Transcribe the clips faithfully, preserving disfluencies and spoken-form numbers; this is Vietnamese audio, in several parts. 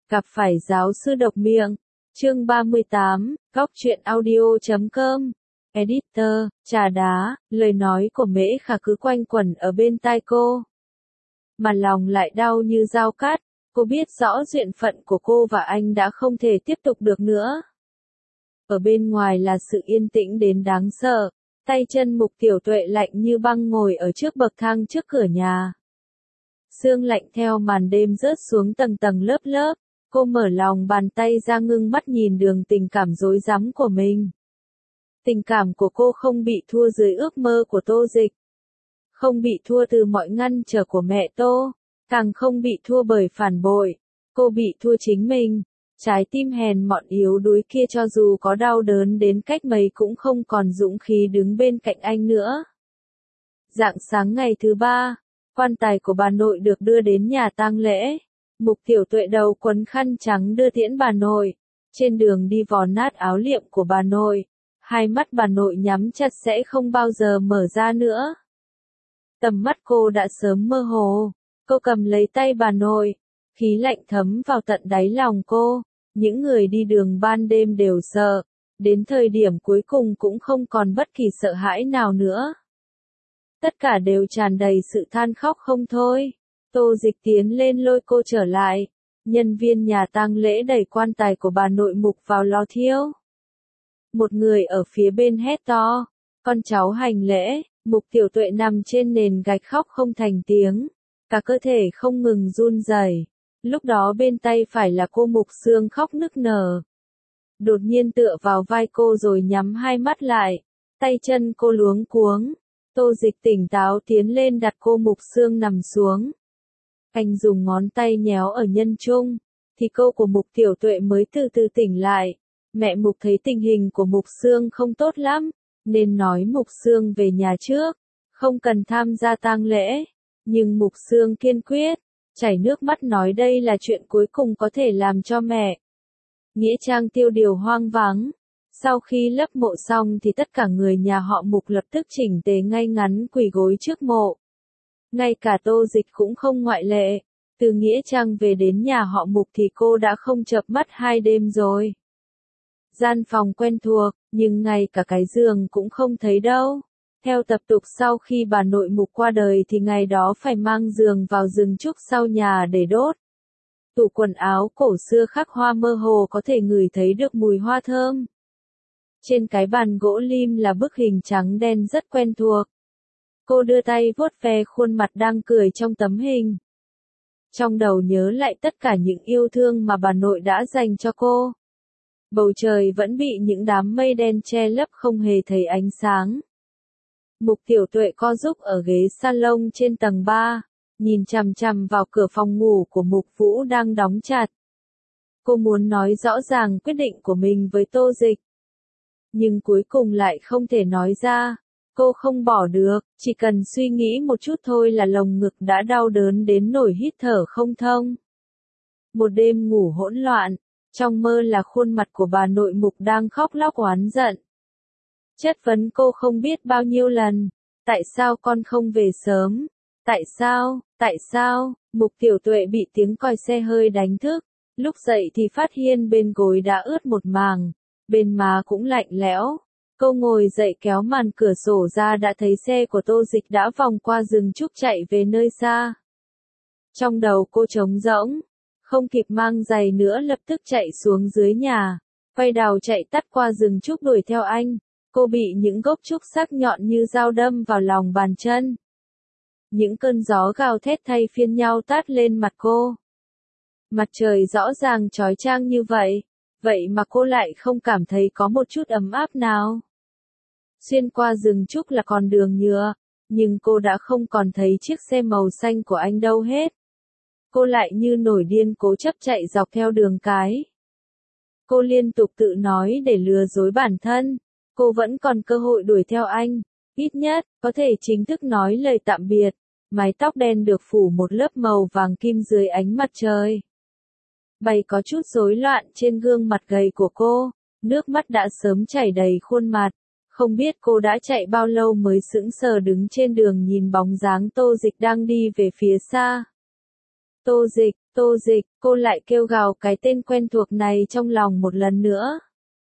Gặp phải giáo sư độc miệng. Chương ba mươi tám, góc truyện audio chấm com. Editor, trà đá, lời nói của Mễ Khả cứ quanh quẩn ở bên tai cô. Mà lòng lại đau như dao cắt, cô biết rõ duyên phận của cô và anh đã không thể tiếp tục được nữa. Ở bên ngoài là sự yên tĩnh đến đáng sợ, tay chân Mục Tiểu Tuệ lạnh như băng ngồi ở trước bậc thang trước cửa nhà. Sương lạnh theo màn đêm rớt xuống tầng tầng lớp lớp, cô mở lòng bàn tay ra ngưng mắt nhìn đường tình cảm rối rắm của mình. Tình cảm của cô không bị thua dưới ước mơ của Tô Dịch. Không bị thua từ mọi ngăn trở của mẹ Tô, càng không bị thua bởi phản bội. Cô bị thua chính mình. Trái tim hèn mọn yếu đuối kia cho dù có đau đớn đến cách mấy cũng không còn dũng khí đứng bên cạnh anh nữa. Rạng sáng ngày thứ ba, quan tài của bà nội được đưa đến nhà tang lễ. Mục Tiểu Tuệ đầu quấn khăn trắng đưa tiễn bà nội. Trên đường đi vò nát áo liệm của bà nội. Hai mắt bà nội nhắm chặt sẽ không bao giờ mở ra nữa. Tầm mắt cô đã sớm mơ hồ. Cô cầm lấy tay bà nội. Khí lạnh thấm vào tận đáy lòng cô. Những người đi đường ban đêm đều sợ. Đến thời điểm cuối cùng cũng không còn bất kỳ sợ hãi nào nữa. Tất cả đều tràn đầy sự than khóc không thôi. Tô Dịch tiến lên lôi cô trở lại. Nhân viên nhà tang lễ đẩy quan tài của bà nội Mục vào lò thiêu. Một người ở phía bên hét to. Con cháu hành lễ. Mục Tiểu Tuệ nằm trên nền gạch khóc không thành tiếng. Cả cơ thể không ngừng run rẩy. Lúc đó bên tay phải là cô Mục Sương khóc nức nở. Đột nhiên tựa vào vai cô rồi nhắm hai mắt lại. Tay chân cô luống cuống. Tô Dịch tỉnh táo tiến lên đặt cô Mục Sương nằm xuống. Anh dùng ngón tay nhéo ở nhân trung. Thì cô của Mục Tiểu Tuệ mới từ từ tỉnh lại. Mẹ Mục thấy tình hình của Mục Sương không tốt lắm. Nên nói Mục Sương về nhà trước. Không cần tham gia tang lễ. Nhưng Mục Sương kiên quyết. Chảy nước mắt nói đây là chuyện cuối cùng có thể làm cho mẹ. Nghĩa trang tiêu điều hoang vắng. Sau khi lấp mộ xong thì tất cả người nhà họ Mục lập tức chỉnh tề ngay ngắn quỳ gối trước mộ. Ngay cả Tô Dịch cũng không ngoại lệ. Từ Nghĩa trang về đến nhà họ Mục thì cô đã không chợp mắt hai đêm rồi. Gian phòng quen thuộc, nhưng ngay cả cái giường cũng không thấy đâu. Theo tập tục sau khi bà nội Mục qua đời thì ngày đó phải mang giường vào rừng trúc sau nhà để đốt. Tủ quần áo cổ xưa khắc hoa mơ hồ có thể ngửi thấy được mùi hoa thơm. Trên cái bàn gỗ lim là bức hình trắng đen rất quen thuộc. Cô đưa tay vuốt ve khuôn mặt đang cười trong tấm hình. Trong đầu nhớ lại tất cả những yêu thương mà bà nội đã dành cho cô. Bầu trời vẫn bị những đám mây đen che lấp không hề thấy ánh sáng. Mục Tiểu Tuệ co giúp ở ghế salon trên tầng ba, nhìn chằm chằm vào cửa phòng ngủ của Mục Vũ đang đóng chặt. Cô muốn nói rõ ràng quyết định của mình với Tô Dịch. Nhưng cuối cùng lại không thể nói ra. Cô không bỏ được, chỉ cần suy nghĩ một chút thôi là lồng ngực đã đau đớn đến nỗi hít thở không thông. Một đêm ngủ hỗn loạn, trong mơ là khuôn mặt của bà nội Mục đang khóc lóc oán giận. Chất vấn cô không biết bao nhiêu lần, tại sao con không về sớm, tại sao, tại sao, Mục Tiểu Tuệ bị tiếng còi xe hơi đánh thức, lúc dậy thì phát hiện bên gối đã ướt một màng, bên má cũng lạnh lẽo. Cô ngồi dậy kéo màn cửa sổ ra đã thấy xe của Tô Dịch đã vòng qua rừng trúc chạy về nơi xa. Trong đầu cô trống rỗng, không kịp mang giày nữa lập tức chạy xuống dưới nhà, quay đầu chạy tắt qua rừng trúc đuổi theo anh. Cô bị những gốc trúc sắc nhọn như dao đâm vào lòng bàn chân. Những cơn gió gào thét thay phiên nhau tát lên mặt cô. Mặt trời rõ ràng chói chang như vậy, vậy mà cô lại không cảm thấy có một chút ấm áp nào. Xuyên qua rừng trúc là con đường nhựa, nhưng cô đã không còn thấy chiếc xe màu xanh của anh đâu hết. Cô lại như nổi điên cố chấp chạy dọc theo đường cái. Cô liên tục tự nói để lừa dối bản thân. Cô vẫn còn cơ hội đuổi theo anh, ít nhất, có thể chính thức nói lời tạm biệt. Mái tóc đen được phủ một lớp màu vàng kim dưới ánh mặt trời. Bày có chút rối loạn trên gương mặt gầy của cô, nước mắt đã sớm chảy đầy khuôn mặt. Không biết cô đã chạy bao lâu mới sững sờ đứng trên đường nhìn bóng dáng Tô Dịch đang đi về phía xa. Tô Dịch, Tô Dịch, cô lại kêu gào cái tên quen thuộc này trong lòng một lần nữa.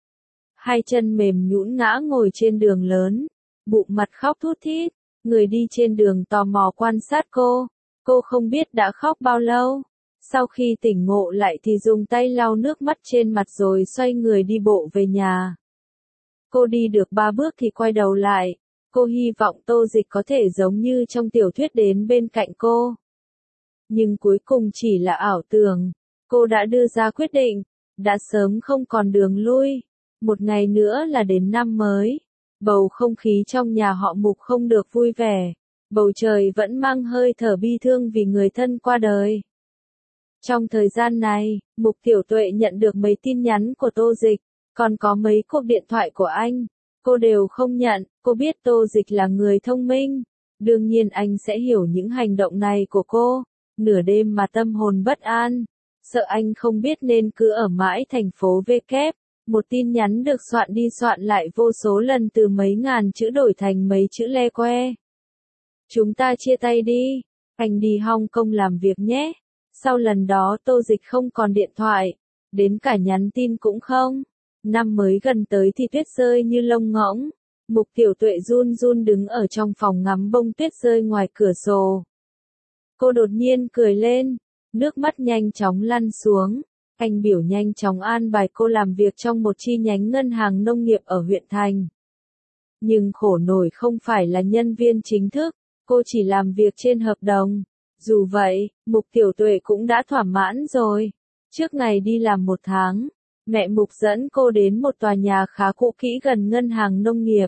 Hai chân mềm nhũn ngã ngồi trên đường lớn, bụng mặt khóc thút thít, người đi trên đường tò mò quan sát cô. Cô không biết đã khóc bao lâu. Sau khi tỉnh ngộ lại thì dùng tay lau nước mắt trên mặt rồi xoay người đi bộ về nhà. Cô đi được ba bước thì quay đầu lại. Cô hy vọng Tô Dịch có thể giống như trong tiểu thuyết đến bên cạnh cô. Nhưng cuối cùng chỉ là ảo tưởng. Cô đã đưa ra quyết định, đã sớm không còn đường lui. Một ngày nữa là đến năm mới. Bầu không khí trong nhà họ Mục không được vui vẻ. Bầu trời vẫn mang hơi thở bi thương vì người thân qua đời. Trong thời gian này, Mục Tiểu Tuệ nhận được mấy tin nhắn của Tô Dịch, còn có mấy cuộc điện thoại của anh. Cô đều không nhận, cô biết Tô Dịch là người thông minh. Đương nhiên anh sẽ hiểu những hành động này của cô. Nửa đêm mà tâm hồn bất an. Sợ anh không biết nên cứ ở mãi thành phố V kép. Một tin nhắn được soạn đi soạn lại vô số lần từ mấy ngàn chữ đổi thành mấy chữ le que. Chúng ta chia tay đi. Anh đi Hong Kong làm việc nhé. Sau lần đó Tô Dịch không còn điện thoại. Đến cả nhắn tin cũng không. Năm mới gần tới thì tuyết rơi như lông ngỗng. Mục Tiểu Tuệ run run đứng ở trong phòng ngắm bông tuyết rơi ngoài cửa sổ. Cô đột nhiên cười lên. Nước mắt nhanh chóng lăn xuống. Anh biểu nhanh chóng an bài cô làm việc trong một chi nhánh ngân hàng nông nghiệp ở huyện thành. Nhưng khổ nổi không phải là nhân viên chính thức, cô chỉ làm việc trên hợp đồng. Dù vậy, Mục Tiểu Tuệ cũng đã thỏa mãn rồi. Trước ngày đi làm một tháng, mẹ Mục dẫn cô đến một tòa nhà khá cũ kỹ gần ngân hàng nông nghiệp.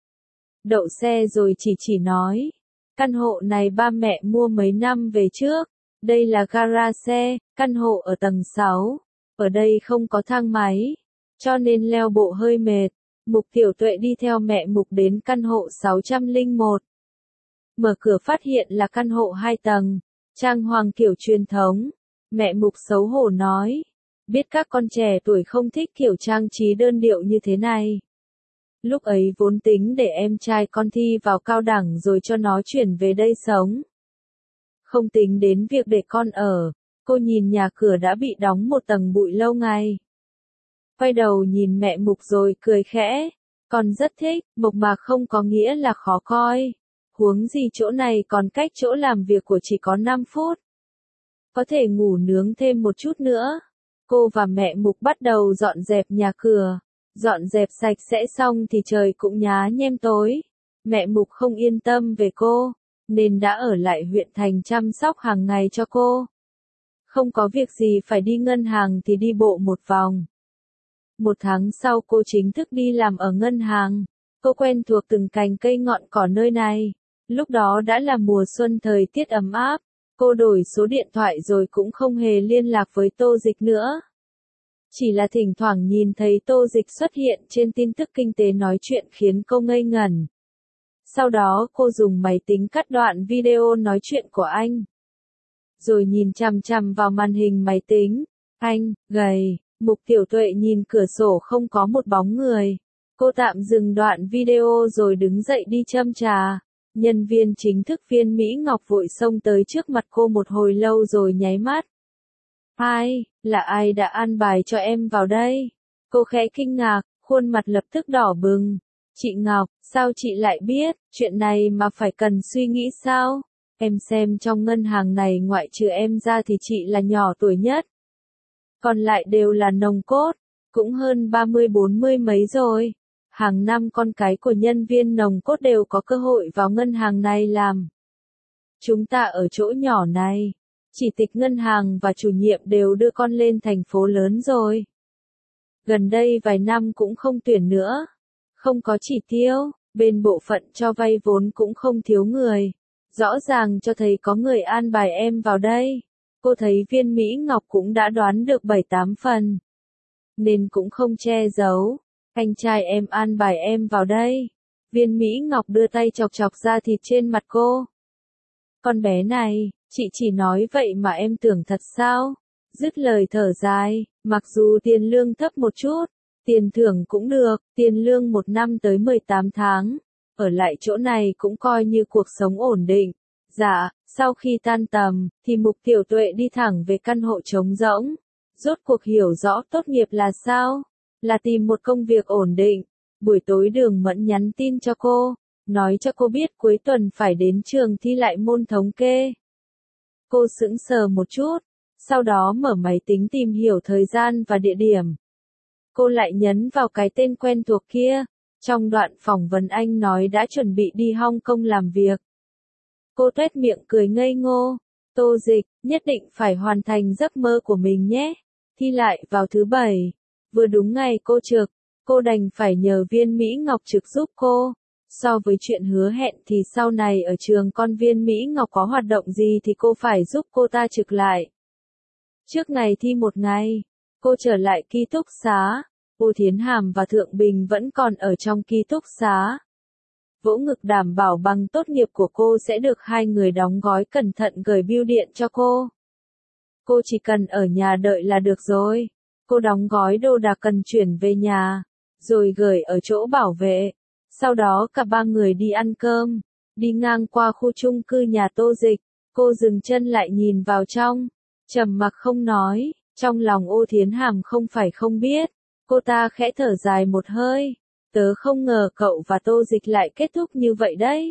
Đậu xe rồi chỉ chỉ nói. Căn hộ này ba mẹ mua mấy năm về trước. Đây là gara xe, căn hộ ở tầng sáu. Ở đây không có thang máy, cho nên leo bộ hơi mệt. Mục Tiểu Tuệ đi theo mẹ Mục đến căn hộ sáu không một. Mở cửa phát hiện là căn hộ hai tầng, trang hoàng kiểu truyền thống. Mẹ Mục xấu hổ nói, biết các con trẻ tuổi không thích kiểu trang trí đơn điệu như thế này. Lúc ấy vốn tính để em trai con thi vào cao đẳng rồi cho nó chuyển về đây sống. Không tính đến việc để con ở. Cô nhìn nhà cửa đã bị đóng một tầng bụi lâu ngày. Quay đầu nhìn mẹ Mục rồi cười khẽ. Con rất thích, mộc mạc không có nghĩa là khó coi. Huống gì chỗ này còn cách chỗ làm việc của chỉ có năm phút. Có thể ngủ nướng thêm một chút nữa. Cô và mẹ Mục bắt đầu dọn dẹp nhà cửa. Dọn dẹp sạch sẽ xong thì trời cũng nhá nhem tối. Mẹ Mục không yên tâm về cô, nên đã ở lại huyện thành chăm sóc hàng ngày cho cô. Không có việc gì phải đi ngân hàng thì đi bộ một vòng. Một tháng sau cô chính thức đi làm ở ngân hàng. Cô quen thuộc từng cành cây ngọn cỏ nơi này. Lúc đó đã là mùa xuân thời tiết ấm áp. Cô đổi số điện thoại rồi cũng không hề liên lạc với Tô Dịch nữa. Chỉ là thỉnh thoảng nhìn thấy Tô Dịch xuất hiện trên tin tức kinh tế nói chuyện khiến cô ngây ngẩn. Sau đó cô dùng máy tính cắt đoạn video nói chuyện của anh. Rồi nhìn chằm chằm vào màn hình máy tính. Anh, gầy. Mục Tiểu Tuệ nhìn cửa sổ không có một bóng người. Cô tạm dừng đoạn video rồi đứng dậy đi châm trà. Nhân viên chính thức Viên Mỹ Ngọc vội xông tới trước mặt cô một hồi lâu rồi nháy mắt. Ai, là ai đã an bài cho em vào đây? Cô khẽ kinh ngạc, khuôn mặt lập tức đỏ bừng. Chị Ngọc, sao chị lại biết, chuyện này mà phải cần suy nghĩ sao? Em xem trong ngân hàng này ngoại trừ em ra thì chị là nhỏ tuổi nhất. Còn lại đều là nòng cốt, cũng hơn ba mươi bốn mươi mấy rồi. Hàng năm con cái của nhân viên nòng cốt đều có cơ hội vào ngân hàng này làm. Chúng ta ở chỗ nhỏ này, chỉ tịch ngân hàng và chủ nhiệm đều đưa con lên thành phố lớn rồi. Gần đây vài năm cũng không tuyển nữa. Không có chỉ tiêu, bên bộ phận cho vay vốn cũng không thiếu người. Rõ ràng cho thấy có người an bài em vào đây. Cô thấy Viên Mỹ Ngọc cũng đã đoán được bảy tám phần. Nên cũng không che giấu. Anh trai em an bài em vào đây. Viên Mỹ Ngọc đưa tay chọc chọc da thịt trên mặt cô. Con bé này, chị chỉ nói vậy mà em tưởng thật sao? Dứt lời thở dài, mặc dù tiền lương thấp một chút, tiền thưởng cũng được, tiền lương một năm tới mười tám tháng. Ở lại chỗ này cũng coi như cuộc sống ổn định. Dạ, sau khi tan tầm, thì Mục Tiểu Tuệ đi thẳng về căn hộ trống rỗng. Rốt cuộc hiểu rõ tốt nghiệp là sao? Là tìm một công việc ổn định. Buổi tối Đường Mẫn nhắn tin cho cô, nói cho cô biết cuối tuần phải đến trường thi lại môn thống kê. Cô sững sờ một chút, sau đó mở máy tính tìm hiểu thời gian và địa điểm. Cô lại nhấn vào cái tên quen thuộc kia. Trong đoạn phỏng vấn anh nói đã chuẩn bị đi Hong Kong làm việc. Cô tuét miệng cười ngây ngô. Tô Dịch, nhất định phải hoàn thành giấc mơ của mình nhé. Thi lại vào thứ bảy. Vừa đúng ngày cô trực, cô đành phải nhờ Viên Mỹ Ngọc trực giúp cô. So với chuyện hứa hẹn thì sau này ở trường con Viên Mỹ Ngọc có hoạt động gì thì cô phải giúp cô ta trực lại. Trước ngày thi một ngày, cô trở lại ký túc xá. Ô Thiến Hàm và Thượng Bình vẫn còn ở trong ký túc xá. Vỗ ngực đảm bảo bằng tốt nghiệp của cô sẽ được hai người đóng gói cẩn thận gửi bưu điện cho cô. Cô chỉ cần ở nhà đợi là được rồi. Cô đóng gói đồ đạc cần chuyển về nhà, rồi gửi ở chỗ bảo vệ. Sau đó cả ba người đi ăn cơm, đi ngang qua khu chung cư nhà Tô Dịch. Cô dừng chân lại nhìn vào trong, trầm mặc không nói. Trong lòng Ô Thiến Hàm không phải không biết. Cô ta khẽ thở dài một hơi. Tớ không ngờ cậu và Tô Dịch lại kết thúc như vậy đấy.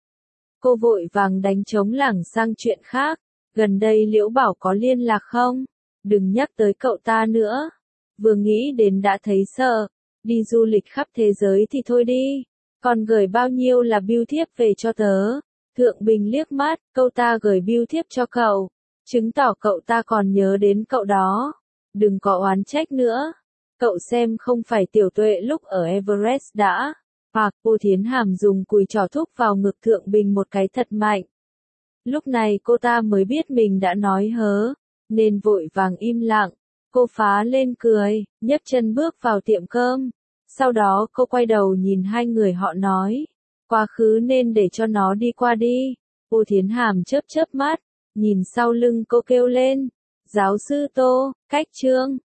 Cô vội vàng đánh trống lảng sang chuyện khác. Gần đây Liễu Bảo có liên lạc không? Đừng nhắc tới cậu ta nữa. Vừa nghĩ đến đã thấy sợ. Đi du lịch khắp thế giới thì thôi đi. Còn gửi bao nhiêu là bưu thiếp về cho tớ? Thượng Bình liếc mắt, câu ta gửi bưu thiếp cho cậu. Chứng tỏ cậu ta còn nhớ đến cậu đó. Đừng có oán trách nữa. Cậu xem không phải Tiểu Tuệ lúc ở Everest đã. Hoặc Ô Thiến Hàm dùng cùi trỏ thúc vào ngực Thượng Bình một cái thật mạnh. Lúc này cô ta mới biết mình đã nói hớ, nên vội vàng im lặng. Cô phá lên cười, nhấc chân bước vào tiệm cơm. Sau đó cô quay đầu nhìn hai người họ nói. Quá khứ nên để cho nó đi qua đi. Ô Thiến Hàm chớp chớp mắt, nhìn sau lưng cô kêu lên. Giáo sư Tô, cách chương.